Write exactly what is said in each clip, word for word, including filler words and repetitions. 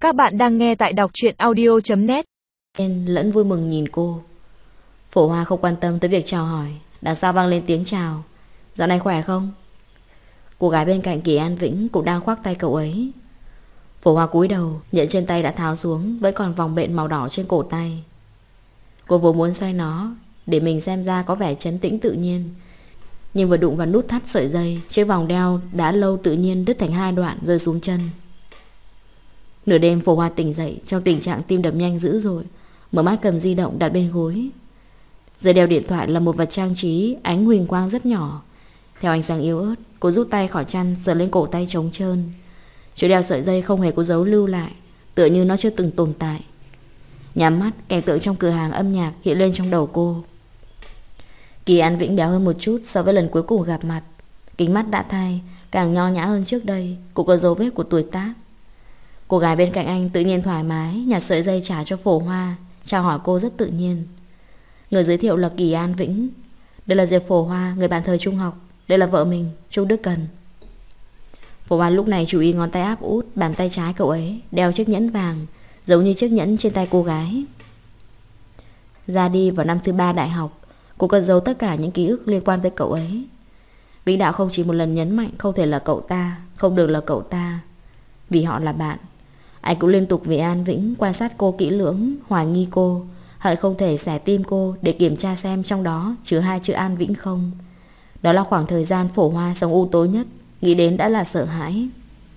Các bạn đang nghe tại đọc truyện audio chấm net. Lẫn vui mừng nhìn cô. Phổ Hoa không quan tâm tới việc chào hỏi, đằng sau vang lên tiếng chào. Dạo này khỏe không? Cô gái bên cạnh Kỳ An Vĩnh cũng đang khoác tay cậu ấy. Phổ Hoa cúi đầu, nhẫn trên tay đã tháo xuống, vẫn còn vòng bện màu đỏ trên cổ tay. Cô vốn muốn xoay nó để mình xem ra có vẻ trấn tĩnh tự nhiên, nhưng vừa đụng vào nút thắt sợi dây, chiếc vòng đeo đã lâu tự nhiên đứt thành hai đoạn rơi xuống chân. Nửa đêm Phổ Hoa tỉnh dậy trong tình trạng tim đập nhanh dữ dội, mở mắt cầm di động đặt bên gối. Dây đeo điện thoại là một vật trang trí ánh huỳnh quang rất nhỏ. Theo ánh sáng yếu ớt, cô rút tay khỏi chăn sờ lên cổ tay trống trơn. Chuỗi đeo sợi dây không hề có dấu lưu lại, tựa như nó chưa từng tồn tại. Nhắm mắt, cảnh tượng trong cửa hàng âm nhạc hiện lên trong đầu cô. Kỳ An Vĩnh béo hơn một chút so với lần cuối cùng gặp mặt. Kính mắt đã thay, càng nho nhã hơn trước đây, cũng có dấu vết của tuổi tác. Cô gái bên cạnh anh tự nhiên thoải mái nhặt sợi dây trả cho Phổ Hoa, chào hỏi cô rất tự nhiên. Người giới thiệu là Kỳ An Vĩnh. Đây là Diệp Phổ Hoa, người bạn thời trung học. Đây là vợ mình, Trung Đức Cần. Phổ Hoa lúc này chú ý ngón tay áp út bàn tay trái cậu ấy đeo chiếc nhẫn vàng, giống như chiếc nhẫn trên tay cô gái. Ra đi vào năm thứ ba đại học, cô cất giấu tất cả những ký ức liên quan tới cậu ấy. Vĩnh Đạo không chỉ một lần nhấn mạnh không thể là cậu ta, không được là cậu ta, vì họ là bạn. Anh cũng liên tục vì An Vĩnh quan sát cô kỹ lưỡng, hoài nghi cô, hận không thể xẻ tim cô để kiểm tra xem trong đó chứa hai chữ An Vĩnh không. Đó là khoảng thời gian Phổ Hoa sống u tối nhất, nghĩ đến đã là sợ hãi.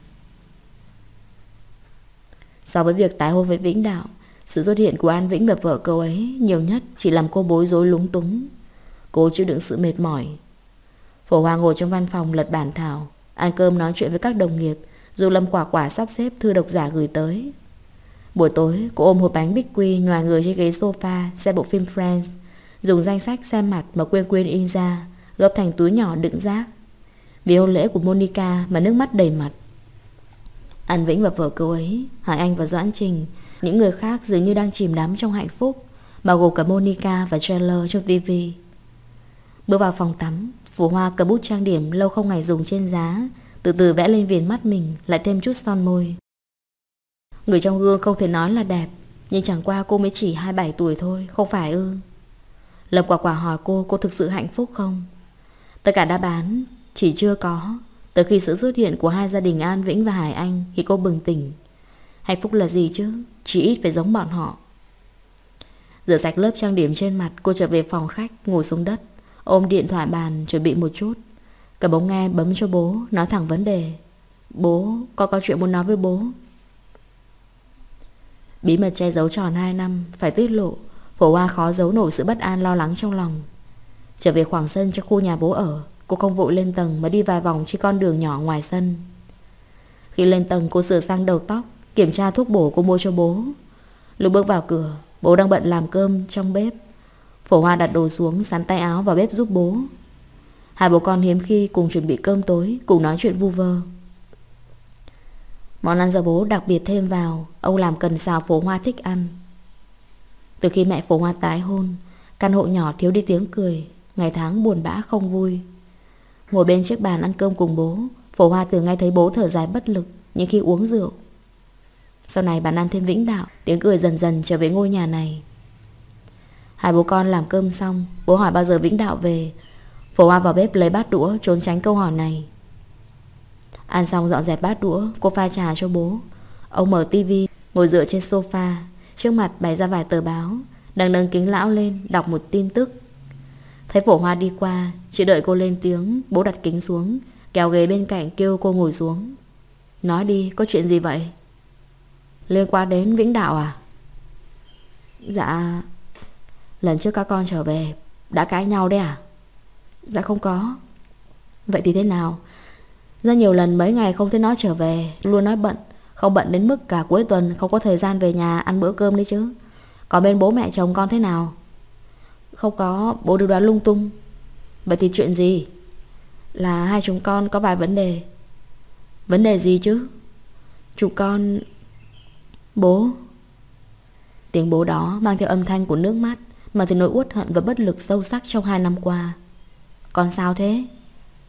So với việc tái hôn với Vĩnh Đạo, sự xuất hiện của An Vĩnh và vợ cậu ấy nhiều nhất chỉ làm cô bối rối lúng túng. Cô chịu đựng sự mệt mỏi. Phổ Hoa ngồi trong văn phòng lật bản thảo, ăn cơm nói chuyện với các đồng nghiệp, dù Lâm Quả Quả sắp xếp thư độc giả gửi tới. Buổi tối, cô ôm hộp bánh bích quy nhòi người trên ghế sofa xem bộ phim Friends, dùng danh sách xem mặt mà Quyên Quyên in ra, gấp thành túi nhỏ đựng rác. Vì hôn lễ của Monica mà nước mắt đầy mặt. An Vĩnh và vợ cậu ấy, Hải Anh và Doãn Trình, những người khác dường như đang chìm đắm trong hạnh phúc, bao gồm cả Monica và Chandler trong tivi. Bước vào phòng tắm, Phổ Hoa cầm bút trang điểm lâu không ngày dùng trên giá, từ từ vẽ lên viền mắt mình, lại thêm chút son môi. Người trong gương không thể nói là đẹp, nhưng chẳng qua cô mới chỉ hai mươi bảy tuổi thôi, không phải ư? Lâm Quả Quả hỏi cô, cô thực sự hạnh phúc không? Tất cả đáp án chỉ chưa có. Từ khi sự xuất hiện của hai gia đình An Vĩnh và Hải Anh thì cô bừng tỉnh. Hạnh phúc là gì chứ? Chỉ ít phải giống bọn họ. Rửa sạch lớp trang điểm trên mặt, cô trở về phòng khách, ngồi xuống đất, ôm điện thoại bàn chuẩn bị một chút. Cầm ống nghe bấm cho bố, nói thẳng vấn đề. Bố, con có chuyện muốn nói với bố. Bí mật che giấu tròn hai năm phải tiết lộ, Phổ Hoa khó giấu nổi sự bất an lo lắng trong lòng. Trở về khoảng sân cho khu nhà bố ở, cô không vội lên tầng mà đi vài vòng trên con đường nhỏ ngoài sân. Khi lên tầng, cô sửa sang đầu tóc, kiểm tra thuốc bổ cô mua cho bố. Lúc bước vào cửa, bố đang bận làm cơm trong bếp. Phổ Hoa đặt đồ xuống, sắn tay áo vào bếp giúp bố. Hai bố con hiếm khi cùng chuẩn bị cơm tối, cùng nói chuyện vu vơ. Món ăn do bố đặc biệt thêm vào, ông làm cần xào Phổ Hoa thích ăn. Từ khi mẹ Phổ Hoa tái hôn, căn hộ nhỏ thiếu đi tiếng cười, ngày tháng buồn bã không vui. Ngồi bên chiếc bàn ăn cơm cùng bố, Phổ Hoa thường nghe thấy bố thở dài bất lực những khi uống rượu. Sau này bàn ăn thêm Vĩnh Đạo, tiếng cười dần dần trở về ngôi nhà này. Hai bố con làm cơm xong, bố hỏi bao giờ Vĩnh Đạo về. Phổ Hoa vào bếp lấy bát đũa trốn tránh câu hỏi này. Ăn xong dọn dẹp bát đũa, cô pha trà cho bố. Ông mở tivi, ngồi dựa trên sofa, trước mặt bày ra vài tờ báo, đang nâng kính lão lên đọc một tin tức. Thấy Phổ Hoa đi qua, chỉ đợi cô lên tiếng, bố đặt kính xuống, kéo ghế bên cạnh kêu cô ngồi xuống. Nói đi, có chuyện gì vậy? Liên quan đến Vĩnh Đạo à? Dạ, lần trước các con trở về đã cãi nhau đấy à? Dạ không có. Vậy thì thế nào? Rất nhiều lần mấy ngày không thấy nó trở về, luôn nói bận. Không bận đến mức cả cuối tuần không có thời gian về nhà ăn bữa cơm đấy chứ. Còn bên bố mẹ chồng con thế nào? Không có, bố đều đoán lung tung. Vậy thì chuyện gì? Là hai chúng con có vài vấn đề. Vấn đề gì chứ? Chúng con... Bố... Tiếng bố đó mang theo âm thanh của nước mắt, mà thì nỗi uất hận và bất lực sâu sắc trong hai năm qua. Con sao thế?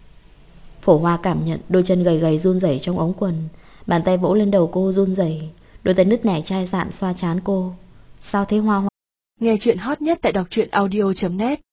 Phổ Hoa cảm nhận đôi chân gầy gầy run rẩy trong ống quần, bàn tay vỗ lên đầu cô run rẩy, Đôi tay nứt nẻ chai sạn xoa trán cô. Sao thế Hoa Hoa? Nghe chuyện hot nhất tại đọc truyện audio chấm net.